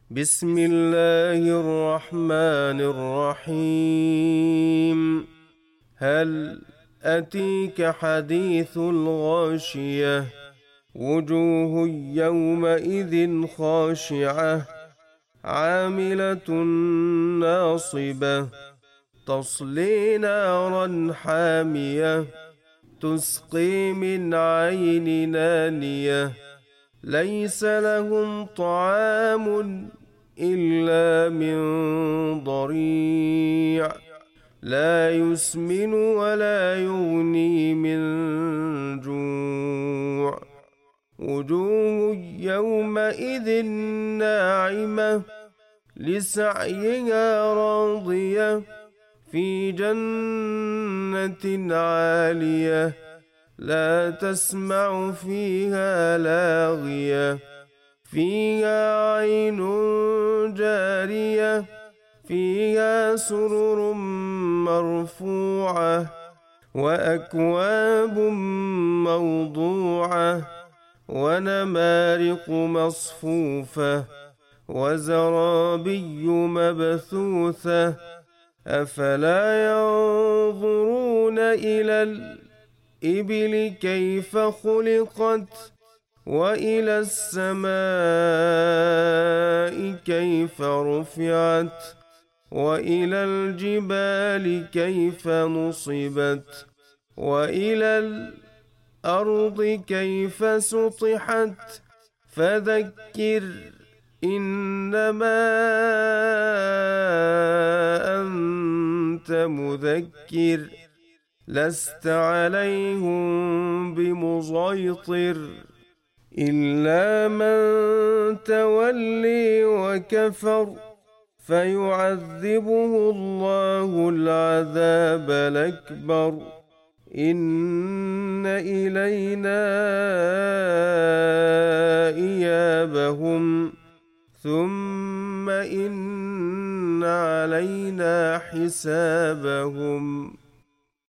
بسم الله الرحمن الرحيم. هل أتيك حديث الغاشية؟ وجوه يومئذ خاشعة عاملة ناصبة تصلي نارا حامية تسقي من عين نانية ليس لهم طعام إلا من ضريع لا يسمن ولا يغني من جوع. وجوه يومئذ ناعمة لسعيها راضية في جنة عالية لا تسمع فيها لاغية فيها عين جارية فيها سرر مرفوعة وأكواب موضوعة ونمارق مصفوفة وزرابي مبثوثة أفلا ينظرون إلى الإبل كيف خلقت وإلى السماء كيف رفعت وإلى الجبال كيف نصبت وإلى الأرض كيف سطحت فذكر إنما أنت مذكر لست عليهم بمسيطر إلا من تولي وكفر فيعذبه الله العذاب الأكبر إن إلينا إيابهم ثم إن علينا حسابهم.